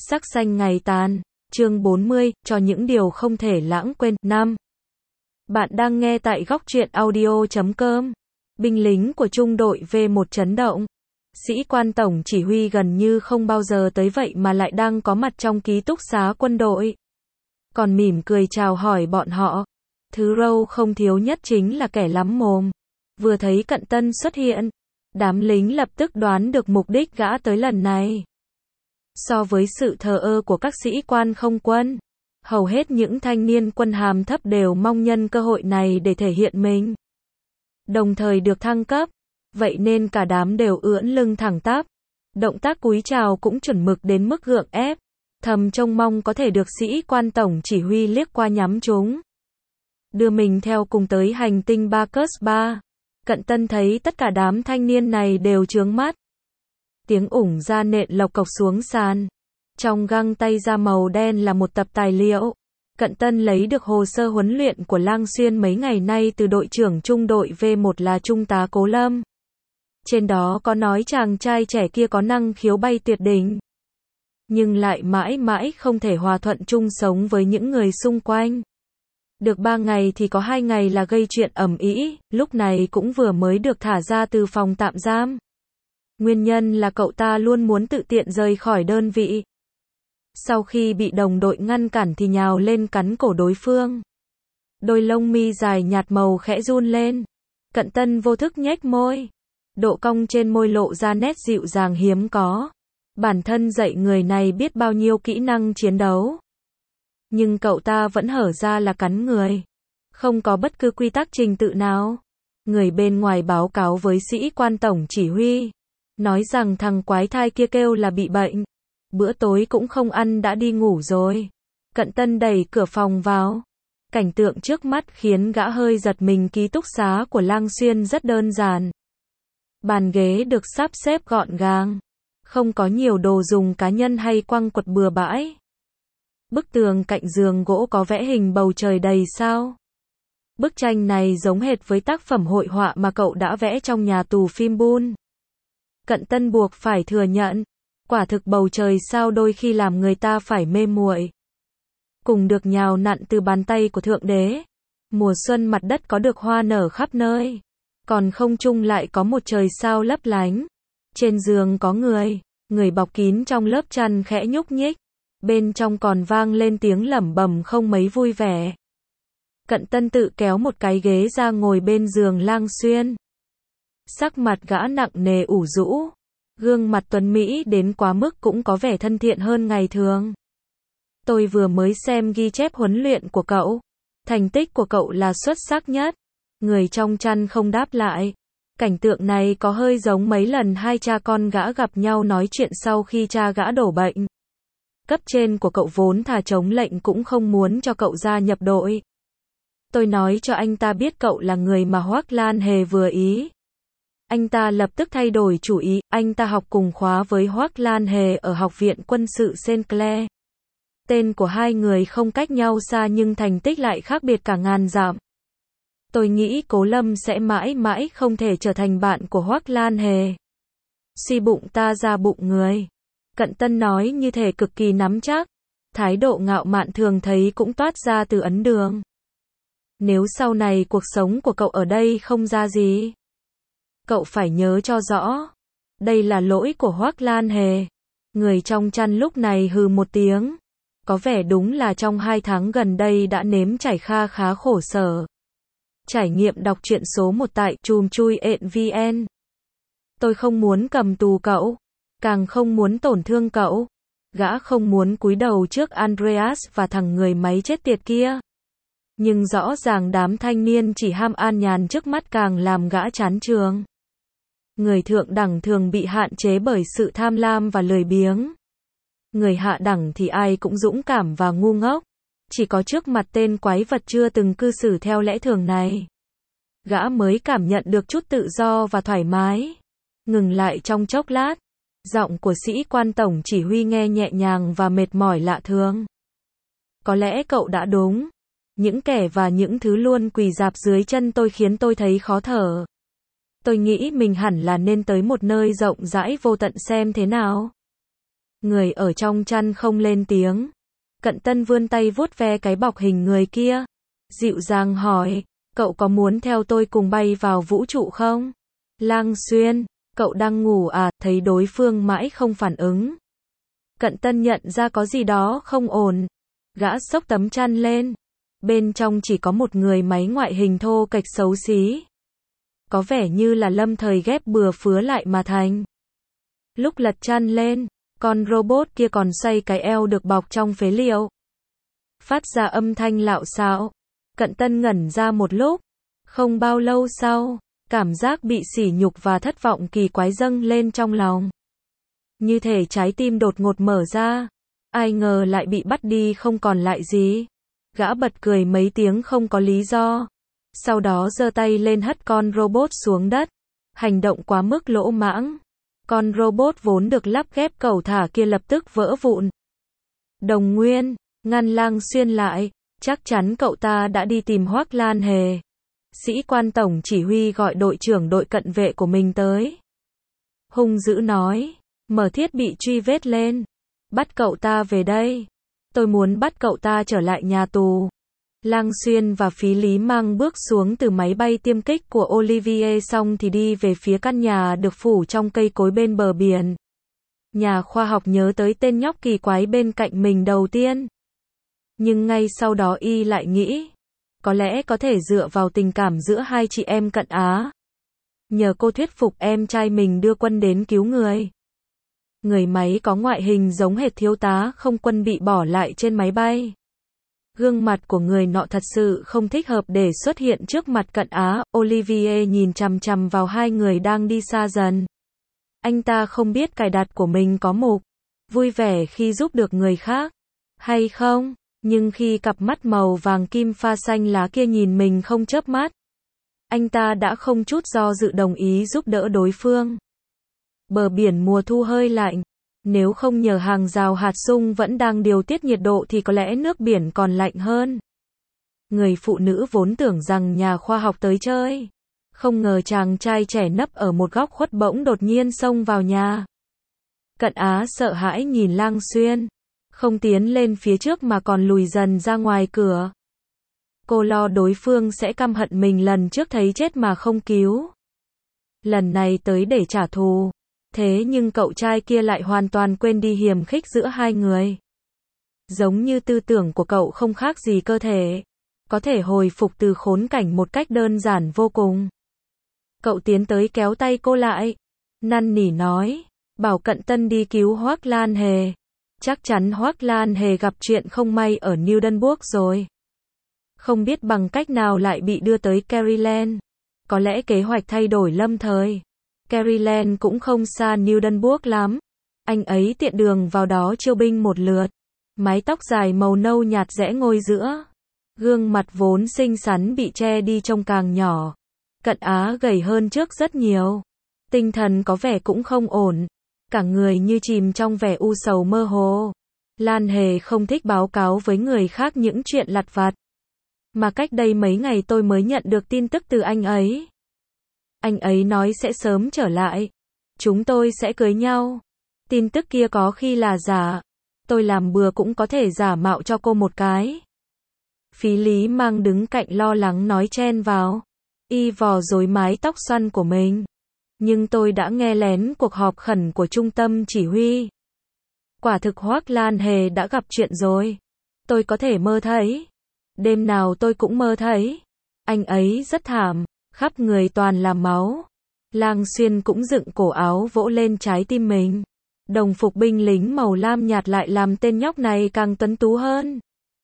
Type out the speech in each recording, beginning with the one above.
Sắc xanh ngày tàn. Chương 40, cho những điều không thể lãng quên. 5. Bạn đang nghe tại góc truyện audio.com. Binh lính của trung đội V1 chấn động. Sĩ quan tổng chỉ huy gần như không bao giờ tới vậy mà lại đang có mặt trong ký túc xá quân đội. Còn mỉm cười chào hỏi bọn họ. Thứ râu không thiếu nhất chính là kẻ lắm mồm. Vừa thấy Cận Tân xuất hiện, đám lính lập tức đoán được mục đích gã tới lần này. So với sự thờ ơ của các sĩ quan không quân, hầu hết những thanh niên quân hàm thấp đều mong nhân cơ hội này để thể hiện mình, đồng thời được thăng cấp. Vậy nên cả đám đều ưỡn lưng thẳng tắp, động tác cúi chào cũng chuẩn mực đến mức gượng ép, thầm trông mong có thể được sĩ quan tổng chỉ huy liếc qua nhắm chúng, đưa mình theo cùng tới hành tinh Bacchus 3. Cận Tân thấy tất cả đám thanh niên này đều trướng mắt. Tiếng ủng da nện lộc cộc xuống sàn. Trong găng tay da màu đen là một tập tài liệu. Cận Tân lấy được hồ sơ huấn luyện của Lang Xuyên mấy ngày nay từ đội trưởng trung đội V1 là Trung tá Cố Lâm. Trên đó có nói chàng trai trẻ kia có năng khiếu bay tuyệt đỉnh, nhưng lại mãi mãi không thể hòa thuận chung sống với những người xung quanh. Được 3 ngày thì có 2 ngày là gây chuyện ầm ĩ, lúc này cũng vừa mới được thả ra từ phòng tạm giam. Nguyên nhân là cậu ta luôn muốn tự tiện rời khỏi đơn vị. Sau khi bị đồng đội ngăn cản thì nhào lên cắn cổ đối phương. Đôi lông mi dài nhạt màu khẽ run lên. Cận Tân vô thức nhếch môi. Độ cong trên môi lộ ra nét dịu dàng hiếm có. Bản thân dạy người này biết bao nhiêu kỹ năng chiến đấu. Nhưng cậu ta vẫn hở ra là cắn người. Không có bất cứ quy tắc trình tự nào. Người bên ngoài báo cáo với sĩ quan tổng chỉ huy, nói rằng thằng quái thai kia kêu là bị bệnh. Bữa tối cũng không ăn đã đi ngủ rồi. Cận Tân đẩy cửa phòng vào. Cảnh tượng trước mắt khiến gã hơi giật mình. Ký túc xá của Lang Xuyên rất đơn giản. Bàn ghế được sắp xếp gọn gàng. Không có nhiều đồ dùng cá nhân hay quăng quật bừa bãi. Bức tường cạnh giường gỗ có vẽ hình bầu trời đầy sao. Bức tranh này giống hệt với tác phẩm hội họa mà cậu đã vẽ trong nhà tù phim Bun. Cận Tân buộc phải thừa nhận, quả thực bầu trời sao đôi khi làm người ta phải mê muội. Cùng được nhào nặn từ bàn tay của Thượng Đế. Mùa xuân mặt đất có được hoa nở khắp nơi. Còn không trung lại có một trời sao lấp lánh. Trên giường có người bọc kín trong lớp chăn khẽ nhúc nhích. Bên trong còn vang lên tiếng lẩm bẩm không mấy vui vẻ. Cận Tân tự kéo một cái ghế ra ngồi bên giường Lang Xuyên. Sắc mặt gã nặng nề ủ rũ. Gương mặt tuấn mỹ đến quá mức cũng có vẻ thân thiện hơn ngày thường. Tôi vừa mới xem ghi chép huấn luyện của cậu. Thành tích của cậu là xuất sắc nhất. Người trong chăn không đáp lại. Cảnh tượng này có hơi giống mấy lần hai cha con gã gặp nhau nói chuyện sau khi cha gã đổ bệnh. Cấp trên của cậu vốn thà chống lệnh cũng không muốn cho cậu gia nhập đội. Tôi nói cho anh ta biết cậu là người mà Hoắc Lan Hề vừa ý. Anh ta lập tức thay đổi chủ ý, anh ta học cùng khóa với Hoắc Lan Hề ở Học viện Quân sự Saint Clair. Tên của hai người không cách nhau xa nhưng thành tích lại khác biệt cả ngàn dặm. Tôi nghĩ Cố Lâm sẽ mãi mãi không thể trở thành bạn của Hoắc Lan Hề. Suy bụng ta ra bụng người. Cận Tân nói như thể cực kỳ nắm chắc. Thái độ ngạo mạn thường thấy cũng toát ra từ ấn đường. Nếu sau này cuộc sống của cậu ở đây không ra gì, cậu phải nhớ cho rõ. Đây là lỗi của Hoắc Lan Hề. Người trong chăn lúc này hừ một tiếng. Có vẻ đúng là trong 2 tháng gần đây đã nếm trải kha khá khổ sở. Trải nghiệm đọc truyện số 1 tại chùm chui vn. Tôi không muốn cầm tù cậu. Càng không muốn tổn thương cậu. Gã không muốn cúi đầu trước Andreas và thằng người máy chết tiệt kia. Nhưng rõ ràng đám thanh niên chỉ ham an nhàn trước mắt càng làm gã chán chường. Người thượng đẳng thường bị hạn chế bởi sự tham lam và lười biếng. Người hạ đẳng thì ai cũng dũng cảm và ngu ngốc. Chỉ có trước mặt tên quái vật chưa từng cư xử theo lẽ thường này, gã mới cảm nhận được chút tự do và thoải mái. Ngừng lại trong chốc lát. Giọng của sĩ quan tổng chỉ huy nghe nhẹ nhàng và mệt mỏi lạ thường. Có lẽ cậu đã đúng. Những kẻ và những thứ luôn quỳ rạp dưới chân tôi khiến tôi thấy khó thở. Tôi nghĩ mình hẳn là nên tới một nơi rộng rãi vô tận xem thế nào. Người ở trong chăn không lên tiếng. Cận Tân vươn tay vuốt ve cái bọc hình người kia. Dịu dàng hỏi, cậu có muốn theo tôi cùng bay vào vũ trụ không? Lang Xuyên, cậu đang ngủ à? Thấy đối phương mãi không phản ứng. Cận Tân nhận ra có gì đó không ổn. Gã xốc tấm chăn lên. Bên trong chỉ có một người máy ngoại hình thô kệch xấu xí. Có vẻ như là lâm thời ghép bừa phứa lại mà thành. Lúc lật chăn lên, con robot kia còn xoay cái eo được bọc trong phế liệu. Phát ra âm thanh lạo xạo. Cận Tân ngẩn ra một lúc. Không bao lâu sau, cảm giác bị sỉ nhục và thất vọng kỳ quái dâng lên trong lòng. Như thể trái tim đột ngột mở ra. Ai ngờ lại bị bắt đi không còn lại gì. Gã bật cười mấy tiếng không có lý do. Sau đó giơ tay lên hất con robot xuống đất. Hành động quá mức lỗ mãng. Con robot vốn được lắp ghép cẩu thả kia lập tức vỡ vụn. Đồng Nguyên, ngăn Lang Xuyên lại. Chắc chắn cậu ta đã đi tìm Hoắc Lan Hề. Sĩ quan tổng chỉ huy gọi đội trưởng đội cận vệ của mình tới. Hung dữ nói. Mở thiết bị truy vết lên. Bắt cậu ta về đây. Tôi muốn bắt cậu ta trở lại nhà tù. Lang Xuyên và Phí Lý Mang bước xuống từ máy bay tiêm kích của Olivier xong thì đi về phía căn nhà được phủ trong cây cối bên bờ biển. Nhà khoa học nhớ tới tên nhóc kỳ quái bên cạnh mình đầu tiên. Nhưng ngay sau đó y lại nghĩ. Có lẽ có thể dựa vào tình cảm giữa hai chị em Cận Á. Nhờ cô thuyết phục em trai mình đưa quân đến cứu người. Người máy có ngoại hình giống hệt thiếu tá không quân bị bỏ lại trên máy bay. Gương mặt của người nọ thật sự không thích hợp để xuất hiện trước mặt Cận Á. Olivier nhìn chằm chằm vào hai người đang đi xa dần. Anh ta không biết cài đặt của mình có mục. Vui vẻ khi giúp được người khác. Hay không? Nhưng khi cặp mắt màu vàng kim pha xanh lá kia nhìn mình không chớp mắt. Anh ta đã không chút do dự đồng ý giúp đỡ đối phương. Bờ biển mùa thu hơi lạnh. Nếu không nhờ hàng rào hạt sung vẫn đang điều tiết nhiệt độ thì có lẽ nước biển còn lạnh hơn. Người phụ nữ vốn tưởng rằng nhà khoa học tới chơi. Không ngờ chàng trai trẻ nấp ở một góc khuất bỗng đột nhiên xông vào nhà. Cận Á sợ hãi nhìn Lang Xuyên. Không tiến lên phía trước mà còn lùi dần ra ngoài cửa. Cô lo đối phương sẽ căm hận mình lần trước thấy chết mà không cứu. Lần này tới để trả thù. Thế nhưng cậu trai kia lại hoàn toàn quên đi hiềm khích giữa hai người. Giống như tư tưởng của cậu không khác gì cơ thể. Có thể hồi phục từ khốn cảnh một cách đơn giản vô cùng. Cậu tiến tới kéo tay cô lại. Năn nỉ nói. Bảo Cận Tân đi cứu Hoắc Lan Hề. Chắc chắn Hoắc Lan Hề gặp chuyện không may ở Newdenburg rồi. Không biết bằng cách nào lại bị đưa tới Caryland. Có lẽ kế hoạch thay đổi lâm thời. Caryland cũng không xa Newdenburg lắm. Anh ấy tiện đường vào đó chiêu binh một lượt. Mái tóc dài màu nâu nhạt rẽ ngôi giữa. Gương mặt vốn xinh xắn bị che đi trông càng nhỏ. Cận Á gầy hơn trước rất nhiều. Tinh thần có vẻ cũng không ổn. Cả người như chìm trong vẻ u sầu mơ hồ. Lan Hề không thích báo cáo với người khác những chuyện lặt vặt. Mà cách đây mấy ngày tôi mới nhận được tin tức từ anh ấy. Anh ấy nói sẽ sớm trở lại. Chúng tôi sẽ cưới nhau. Tin tức kia có khi là giả. Tôi làm bừa cũng có thể giả mạo cho cô một cái. Phí Lý Mang đứng cạnh lo lắng nói chen vào. Y vò rối mái tóc xoăn của mình. Nhưng tôi đã nghe lén cuộc họp khẩn của trung tâm chỉ huy. Quả thực Hoắc Lan Hề đã gặp chuyện rồi. Tôi có thể mơ thấy. Đêm nào tôi cũng mơ thấy. Anh ấy rất thảm. Khắp người toàn là máu. Lang Xuyên cũng dựng cổ áo vỗ lên trái tim mình. Đồng phục binh lính màu lam nhạt lại làm tên nhóc này càng tuấn tú hơn.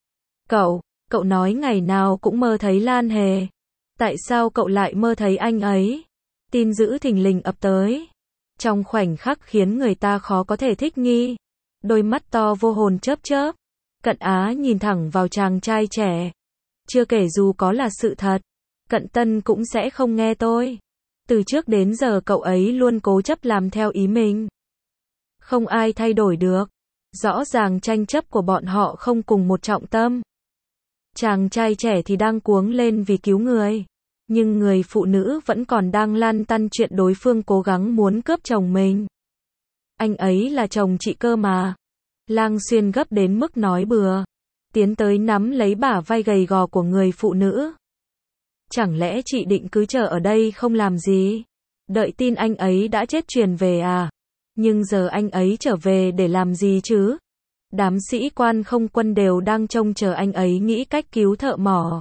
Cậu nói ngày nào cũng mơ thấy Lan Hề. Tại sao cậu lại mơ thấy anh ấy? Tin dữ thình lình ập tới. Trong khoảnh khắc khiến người ta khó có thể thích nghi. Đôi mắt to vô hồn chớp chớp. Cận Á nhìn thẳng vào chàng trai trẻ. Chưa kể dù có là sự thật. Cận Tân cũng sẽ không nghe tôi. Từ trước đến giờ cậu ấy luôn cố chấp làm theo ý mình. Không ai thay đổi được. Rõ ràng tranh chấp của bọn họ không cùng một trọng tâm. Chàng trai trẻ thì đang cuống lên vì cứu người. Nhưng người phụ nữ vẫn còn đang lăn tăn chuyện đối phương cố gắng muốn cướp chồng mình. Anh ấy là chồng chị cơ mà. Lang Xuyên gấp đến mức nói bừa. Tiến tới nắm lấy bả vai gầy gò của người phụ nữ. Chẳng lẽ chị định cứ chờ ở đây không làm gì? Đợi tin anh ấy đã chết truyền về à? Nhưng giờ anh ấy trở về để làm gì chứ? Đám sĩ quan không quân đều đang trông chờ anh ấy nghĩ cách cứu thợ mỏ.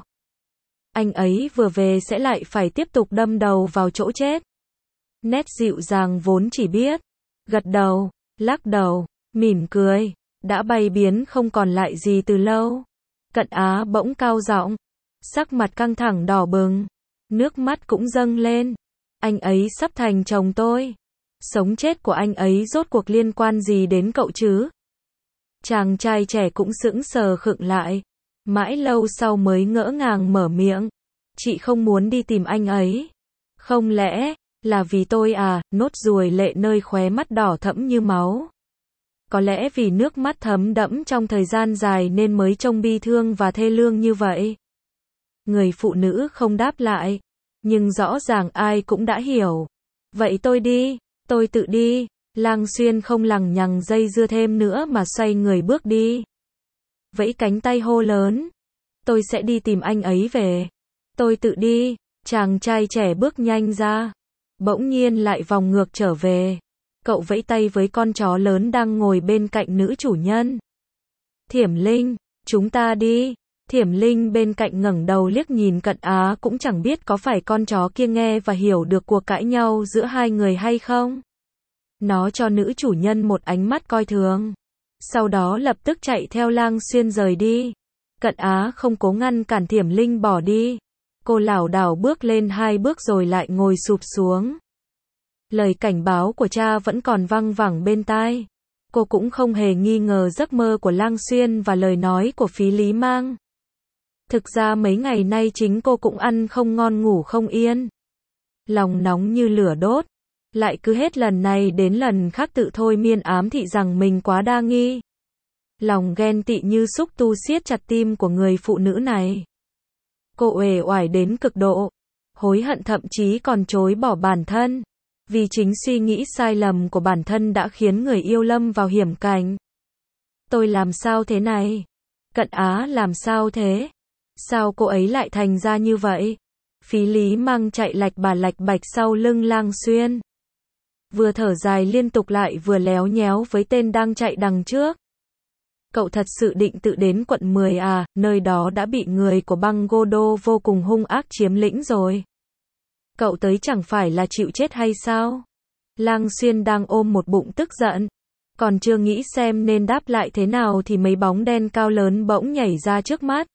Anh ấy vừa về sẽ lại phải tiếp tục đâm đầu vào chỗ chết. Nét dịu dàng vốn chỉ biết gật đầu, lắc đầu, mỉm cười, đã bay biến không còn lại gì từ lâu. Cận Á bỗng cao giọng, sắc mặt căng thẳng đỏ bừng, nước mắt cũng dâng lên. Anh ấy sắp thành chồng tôi. Sống chết của anh ấy rốt cuộc liên quan gì đến cậu chứ? Chàng trai trẻ cũng sững sờ khựng lại. Mãi lâu sau mới ngỡ ngàng mở miệng. Chị không muốn đi tìm anh ấy. Không lẽ là vì tôi à? Nốt ruồi lệ nơi khóe mắt đỏ thẫm như máu. Có lẽ vì nước mắt thấm đẫm trong thời gian dài nên mới trông bi thương và thê lương như vậy. Người phụ nữ không đáp lại. Nhưng rõ ràng ai cũng đã hiểu. Vậy tôi đi, tôi tự đi. Lang Xuyên không lằng nhằng dây dưa thêm nữa mà xoay người bước đi. Vẫy cánh tay hô lớn. Tôi sẽ đi tìm anh ấy về. Tôi tự đi. Chàng trai trẻ bước nhanh ra. Bỗng nhiên lại vòng ngược trở về. Cậu vẫy tay với con chó lớn đang ngồi bên cạnh nữ chủ nhân. Thiểm Linh, chúng ta đi. Thiểm Linh bên cạnh ngẩng đầu liếc nhìn Cận Á cũng chẳng biết có phải con chó kia nghe và hiểu được cuộc cãi nhau giữa hai người hay không. Nó cho nữ chủ nhân một ánh mắt coi thường. Sau đó lập tức chạy theo Lang Xuyên rời đi. Cận Á không cố ngăn cản Thiểm Linh bỏ đi. Cô lảo đảo bước lên 2 bước rồi lại ngồi sụp xuống. Lời cảnh báo của cha vẫn còn văng vẳng bên tai. Cô cũng không hề nghi ngờ giấc mơ của Lang Xuyên và lời nói của Phí Lý Mang. Thực ra mấy ngày nay chính cô cũng ăn không ngon ngủ không yên. Lòng nóng như lửa đốt. Lại cứ hết lần này đến lần khác tự thôi miên ám thị rằng mình quá đa nghi. Lòng ghen tị như xúc tu siết chặt tim của người phụ nữ này. Cô uể oải đến cực độ. Hối hận thậm chí còn chối bỏ bản thân. Vì chính suy nghĩ sai lầm của bản thân đã khiến người yêu lâm vào hiểm cảnh. Tôi làm sao thế này? Cận Á làm sao thế? Sao cô ấy lại thành ra như vậy? Phí Lý Mang chạy lạch bà lạch bạch sau lưng Lang Xuyên. Vừa thở dài liên tục lại vừa léo nhéo với tên đang chạy đằng trước. Cậu thật sự định tự đến quận 10 à? Nơi đó đã bị người của băng Godo vô cùng hung ác chiếm lĩnh rồi. Cậu tới chẳng phải là chịu chết hay sao? Lang Xuyên đang ôm một bụng tức giận. Còn chưa nghĩ xem nên đáp lại thế nào thì mấy bóng đen cao lớn bỗng nhảy ra trước mắt.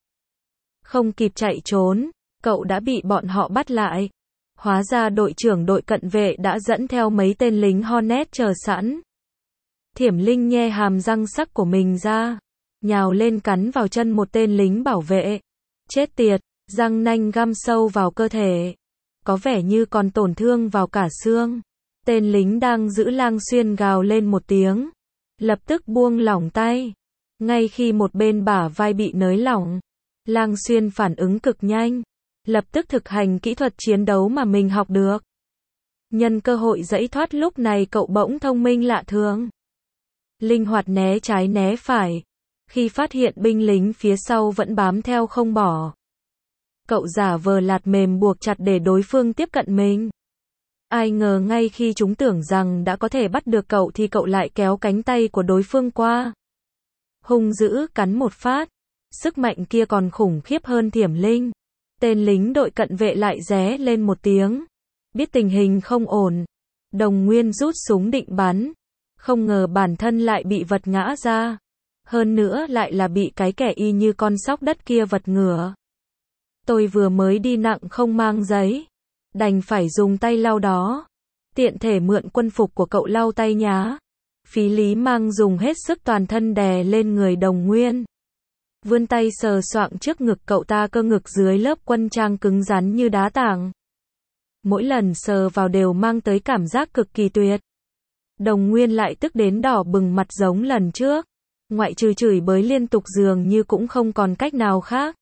Không kịp chạy trốn, cậu đã bị bọn họ bắt lại. Hóa ra đội trưởng đội cận vệ đã dẫn theo mấy tên lính Hornet chờ sẵn. Thiểm Linh nhe hàm răng sắc của mình ra, nhào lên cắn vào chân một tên lính bảo vệ. Chết tiệt, răng nanh găm sâu vào cơ thể. Có vẻ như còn tổn thương vào cả xương. Tên lính đang giữ Lang Xuyên gào lên một tiếng. Lập tức buông lỏng tay. Ngay khi một bên bả vai bị nới lỏng, Lang Xuyên phản ứng cực nhanh. Lập tức thực hành kỹ thuật chiến đấu mà mình học được. Nhân cơ hội giãy thoát lúc này cậu bỗng thông minh lạ thường. Linh hoạt né trái né phải. Khi phát hiện binh lính phía sau vẫn bám theo không bỏ, cậu giả vờ lạt mềm buộc chặt để đối phương tiếp cận mình. Ai ngờ ngay khi chúng tưởng rằng đã có thể bắt được cậu thì cậu lại kéo cánh tay của đối phương qua. Hung dữ cắn một phát. Sức mạnh kia còn khủng khiếp hơn Thiểm Linh. Tên lính đội cận vệ lại ré lên một tiếng. Biết tình hình không ổn. Đồng Nguyên rút súng định bắn. Không ngờ bản thân lại bị vật ngã ra. Hơn nữa lại là bị cái kẻ y như con sóc đất kia vật ngửa. Tôi vừa mới đi nặng không mang giấy. Đành phải dùng tay lau đó. Tiện thể mượn quân phục của cậu lau tay nhá. Phí Lý Mang dùng hết sức toàn thân đè lên người Đồng Nguyên. Vươn tay sờ soạng trước ngực cậu ta, cơ ngực dưới lớp quân trang cứng rắn như đá tảng. Mỗi lần sờ vào đều mang tới cảm giác cực kỳ tuyệt. Đồng Nguyên lại tức đến đỏ bừng mặt giống lần trước. Ngoại trừ chửi bới liên tục dường như cũng không còn cách nào khác.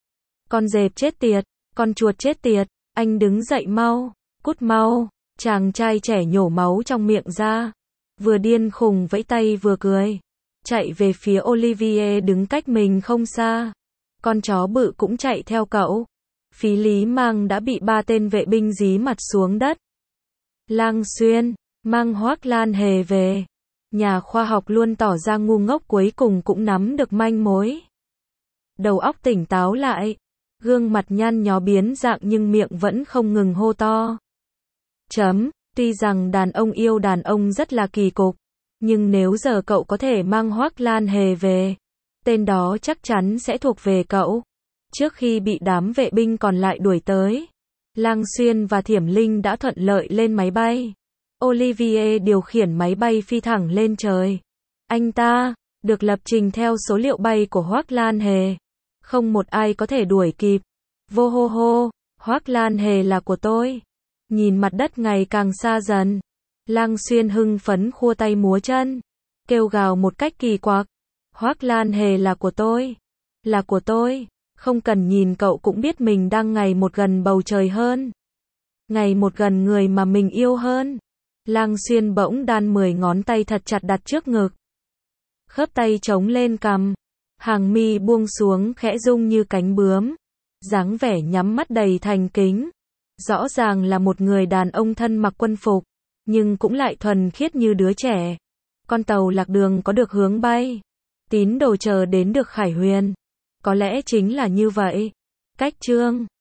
Con dẹp chết tiệt, con chuột chết tiệt, anh đứng dậy mau, cút mau. Chàng trai trẻ nhổ máu trong miệng ra. vừa điên khùng vẫy tay vừa cười. Chạy về phía Olivier đứng cách mình không xa. Con chó bự cũng chạy theo cậu. Phí Lý Mang đã bị 3 tên vệ binh dí mặt xuống đất. Lang Xuyên, mang Hoác Lan Hề về. Nhà khoa học luôn tỏ ra ngu ngốc cuối cùng cũng nắm được manh mối. Đầu óc tỉnh táo lại. Gương mặt nhăn nhó biến dạng nhưng miệng vẫn không ngừng hô to. Tuy rằng đàn ông yêu đàn ông rất là kỳ cục. Nhưng nếu giờ cậu có thể mang Hoác Lan Hề về, tên đó chắc chắn sẽ thuộc về cậu. Trước khi bị đám vệ binh còn lại đuổi tới, Lang Xuyên và Thiểm Linh đã thuận lợi lên máy bay. Olivier điều khiển máy bay phi thẳng lên trời. Anh ta được lập trình theo số liệu bay của Hoác Lan Hề. Không một ai có thể đuổi kịp. Vô hô hô, Hoác Lan Hề là của tôi. Nhìn mặt đất ngày càng xa dần, Lang Xuyên hưng phấn khua tay múa chân, kêu gào một cách kỳ quặc. Hoác Lan Hề là của tôi. Là của tôi. Không cần nhìn cậu cũng biết mình đang ngày một gần bầu trời hơn. Ngày một gần người mà mình yêu hơn. Lang Xuyên bỗng đan 10 ngón tay thật chặt đặt trước ngực. Khớp tay chống lên cằm. Hàng mi buông xuống khẽ rung như cánh bướm. Dáng vẻ nhắm mắt đầy thành kính. Rõ ràng là một người đàn ông thân mặc quân phục, nhưng cũng lại thuần khiết như đứa trẻ. Con tàu lạc đường có được hướng bay. Tín đồ chờ đến được khải huyền. Có lẽ chính là như vậy. Cách chương